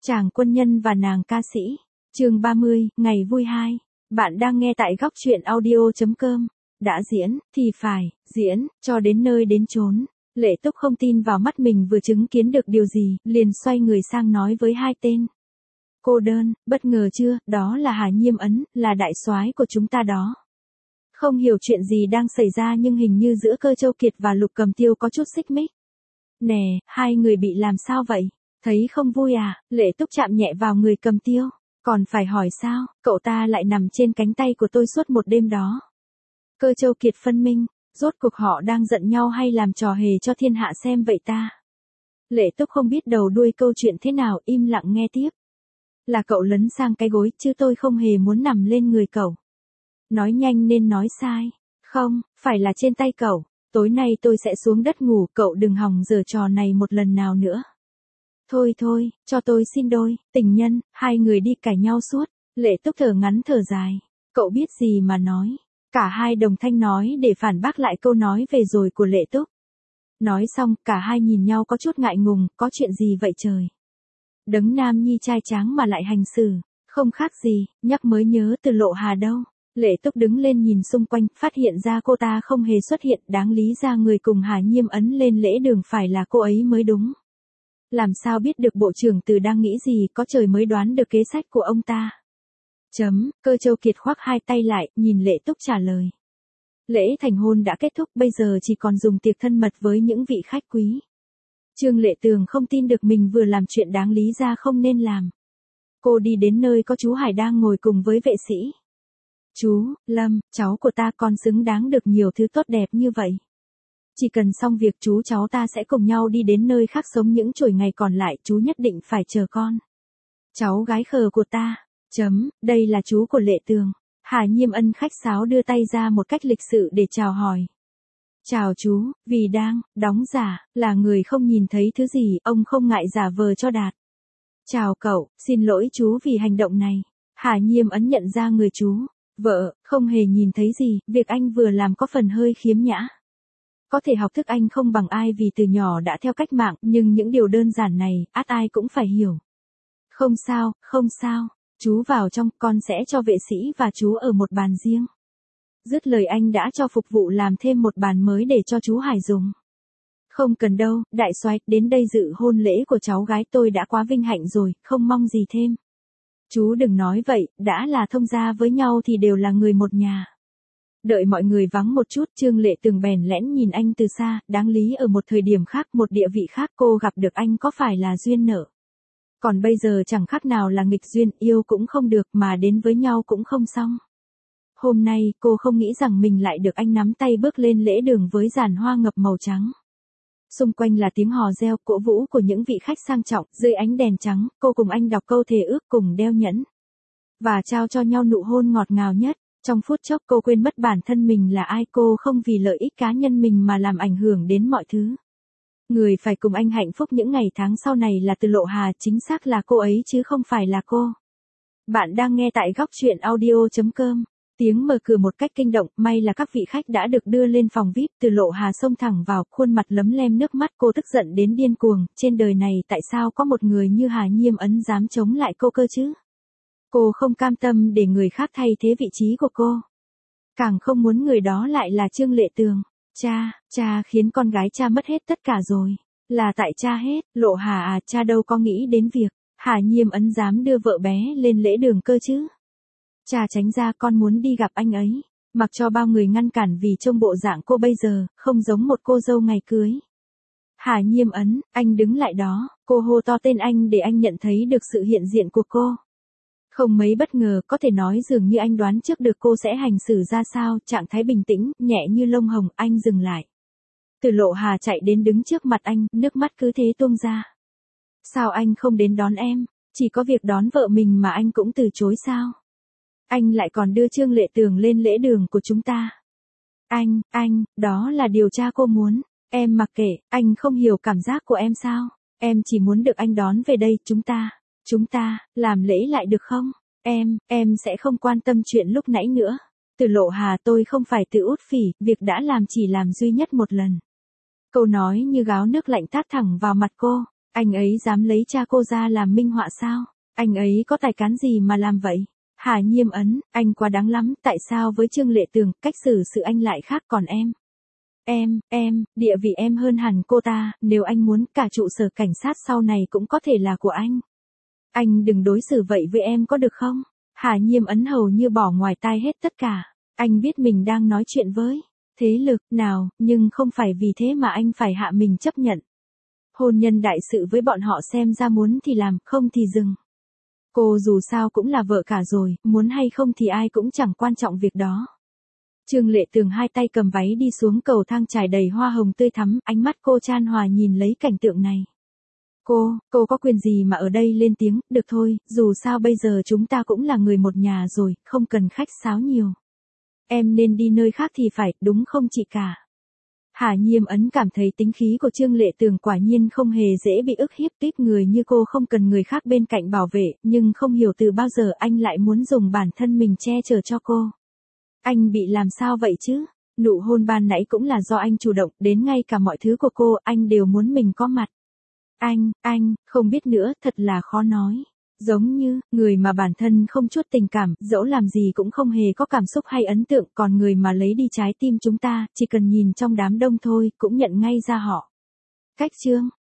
Chàng quân nhân và nàng ca sĩ. Chương 30, ngày vui 2. Bạn đang nghe tại góc truyện audio.com. Đã diễn, thì phải, diễn, cho đến nơi đến chốn. Lệ Túc không tin vào mắt mình vừa chứng kiến được điều gì, liền xoay người sang nói với hai tên. Cô đơn, bất ngờ chưa, đó là Hà Nhiêm Ấn, là đại soái của chúng ta đó. Không hiểu chuyện gì đang xảy ra nhưng hình như giữa Cơ Châu Kiệt và Lục Cầm Tiêu có chút xích mích. Nè, hai người bị làm sao vậy? Thấy không vui à? Lệ Túc chạm nhẹ vào người Cầm Tiêu. Còn phải hỏi sao, cậu ta lại nằm trên cánh tay của tôi suốt một đêm đó. Cơ Châu Kiệt phân minh, rốt cuộc họ đang giận nhau hay làm trò hề cho thiên hạ xem vậy ta? Lệ Túc không biết đầu đuôi câu chuyện thế nào, im lặng nghe tiếp. Là cậu lấn sang cái gối, chứ tôi không hề muốn nằm lên người cậu. Nói nhanh nên nói sai. Không, phải là trên tay cậu. Tối nay tôi sẽ xuống đất ngủ, cậu đừng hòng giở trò này một lần nào nữa. Thôi thôi, cho tôi xin đôi, tình nhân, hai người đi cãi nhau suốt. Lệ Túc thở ngắn thở dài. Cậu biết gì mà nói. Cả hai đồng thanh nói để phản bác lại câu nói về rồi của Lệ Túc. Nói xong, cả hai nhìn nhau có chút ngại ngùng, có chuyện gì vậy trời. Đấng nam nhi trai tráng mà lại hành xử, không khác gì, nhắc mới nhớ Từ Lộ Hà đâu. Lệ Túc đứng lên nhìn xung quanh, phát hiện ra cô ta không hề xuất hiện, đáng lý ra người cùng Hà Nhiêm Ấn lên lễ đường phải là cô ấy mới đúng. Làm sao biết được bộ trưởng Từ đang nghĩ gì, có trời mới đoán được kế sách của ông ta. Cơ Châu Kiệt khoác hai tay lại, nhìn Lệ Túc trả lời. Lễ thành hôn đã kết thúc, bây giờ chỉ còn dùng tiệc thân mật với những vị khách quý. Trương Lệ Tường không tin được mình vừa làm chuyện đáng lý ra không nên làm. Cô đi đến nơi có chú Hải đang ngồi cùng với vệ sĩ. Chú, Lâm, cháu của ta còn xứng đáng được nhiều thứ tốt đẹp như vậy. Chỉ cần xong việc chú cháu ta sẽ cùng nhau đi đến nơi khác sống những chuỗi ngày còn lại, chú nhất định phải chờ con. Cháu gái khờ của ta. Đây là chú của Lệ Tường. Hà Nhiêm Ân khách sáo đưa tay ra một cách lịch sự để chào hỏi. Chào chú, vì đang đóng giả, là người không nhìn thấy thứ gì, ông không ngại giả vờ cho đạt. Chào cậu, xin lỗi chú vì hành động này. Hà Nhiêm Ấn nhận ra người chú. Vợ, không hề nhìn thấy gì, việc anh vừa làm có phần hơi khiếm nhã. Có thể học thức anh không bằng ai vì từ nhỏ đã theo cách mạng, nhưng những điều đơn giản này, ắt ai cũng phải hiểu. Không sao, không sao, chú vào trong, con sẽ cho vệ sĩ và chú ở một bàn riêng. Dứt lời anh đã cho phục vụ làm thêm một bàn mới để cho chú Hải dùng. Không cần đâu, đại soái, đến đây dự hôn lễ của cháu gái tôi đã quá vinh hạnh rồi, không mong gì thêm. Chú đừng nói vậy, đã là thông gia với nhau thì đều là người một nhà. Đợi mọi người vắng một chút, Trương Lệ Tường bèn lẽn nhìn anh từ xa, đáng lý ở một thời điểm khác, một địa vị khác cô gặp được anh có phải là duyên nợ. Còn bây giờ chẳng khác nào là nghịch duyên, yêu cũng không được mà đến với nhau cũng không xong. Hôm nay, cô không nghĩ rằng mình lại được anh nắm tay bước lên lễ đường với giàn hoa ngập màu trắng. Xung quanh là tiếng hò reo, cổ vũ của những vị khách sang trọng, dưới ánh đèn trắng, cô cùng anh đọc câu thề ước cùng đeo nhẫn. Và trao cho nhau nụ hôn ngọt ngào nhất. Trong phút chốc cô quên mất bản thân mình là ai, cô không vì lợi ích cá nhân mình mà làm ảnh hưởng đến mọi thứ. Người phải cùng anh hạnh phúc những ngày tháng sau này là Từ Lộ Hà, chính xác là cô ấy chứ không phải là cô. Bạn đang nghe tại góc truyện audio.com. Tiếng mở cửa một cách kinh động, may là các vị khách đã được đưa lên phòng VIP, Từ Lộ Hà xông thẳng vào, khuôn mặt lấm lem nước mắt, cô tức giận đến điên cuồng, trên đời này tại sao có một người như Hà Nhiêm Ấn dám chống lại cô cơ chứ? Cô không cam tâm để người khác thay thế vị trí của cô. Càng không muốn người đó lại là Trương Lệ Tường. Cha khiến con gái cha mất hết tất cả rồi. Là tại cha hết, Lộ Hà à, cha đâu có nghĩ đến việc Hà Nhiêm Ấn dám đưa vợ bé lên lễ đường cơ chứ. Cha tránh ra, con muốn đi gặp anh ấy. Mặc cho bao người ngăn cản vì trông bộ dạng cô bây giờ, không giống một cô dâu ngày cưới. Hà Nhiêm Ấn, anh đứng lại đó, cô hô to tên anh để anh nhận thấy được sự hiện diện của cô. Không mấy bất ngờ, có thể nói dường như anh đoán trước được cô sẽ hành xử ra sao, trạng thái bình tĩnh, nhẹ như lông hồng, anh dừng lại. Từ Lộ Hà chạy đến đứng trước mặt anh, nước mắt cứ thế tuôn ra. Sao anh không đến đón em? Chỉ có việc đón vợ mình mà anh cũng từ chối sao? Anh lại còn đưa Trương Lệ Tường lên lễ đường của chúng ta. Anh, đó là điều cha cô muốn. Em mặc kệ, anh không hiểu cảm giác của em sao? Em chỉ muốn được anh đón về đây, chúng ta, làm lễ lại được không? Em sẽ không quan tâm chuyện lúc nãy nữa. Từ Lộ Hà, tôi không phải tự út phỉ, việc đã làm chỉ làm duy nhất một lần. Câu nói như gáo nước lạnh tát thẳng vào mặt cô. Anh ấy dám lấy cha cô ra làm minh họa sao? Anh ấy có tài cán gì mà làm vậy? Hà Nhiêm ấn, anh quá đáng lắm, tại sao với Trương Lệ Tường, cách xử sự anh lại khác còn em? Địa vị em hơn hẳn cô ta, nếu anh muốn cả trụ sở cảnh sát sau này cũng có thể là của anh. Anh đừng đối xử vậy với em có được không? Hà Nhiêm ấn hầu như bỏ ngoài tai hết tất cả. Anh biết mình đang nói chuyện với thế lực nào, nhưng không phải vì thế mà anh phải hạ mình chấp nhận. Hôn nhân đại sự với bọn họ xem ra muốn thì làm, không thì dừng. Cô dù sao cũng là vợ cả rồi, muốn hay không thì ai cũng chẳng quan trọng việc đó. Trương Lệ Tường hai tay cầm váy đi xuống cầu thang trải đầy hoa hồng tươi thắm, ánh mắt cô chan hòa nhìn lấy cảnh tượng này. Cô có quyền gì mà ở đây lên tiếng, được thôi, dù sao bây giờ chúng ta cũng là người một nhà rồi, không cần khách sáo nhiều. Em nên đi nơi khác thì phải, đúng không chị cả? Hà Nhiêm ấn cảm thấy tính khí của Trương Lệ Tường quả nhiên không hề dễ bị ức hiếp, tiếp người như cô không cần người khác bên cạnh bảo vệ, nhưng không hiểu từ bao giờ anh lại muốn dùng bản thân mình che chở cho cô. Anh bị làm sao vậy chứ? Nụ hôn ban nãy cũng là do anh chủ động, đến ngay cả mọi thứ của cô, anh đều muốn mình có mặt. Anh, không biết nữa, thật là khó nói. Giống như, người mà bản thân không chút tình cảm, dẫu làm gì cũng không hề có cảm xúc hay ấn tượng, còn người mà lấy đi trái tim chúng ta, chỉ cần nhìn trong đám đông thôi, cũng nhận ngay ra họ. Cách chương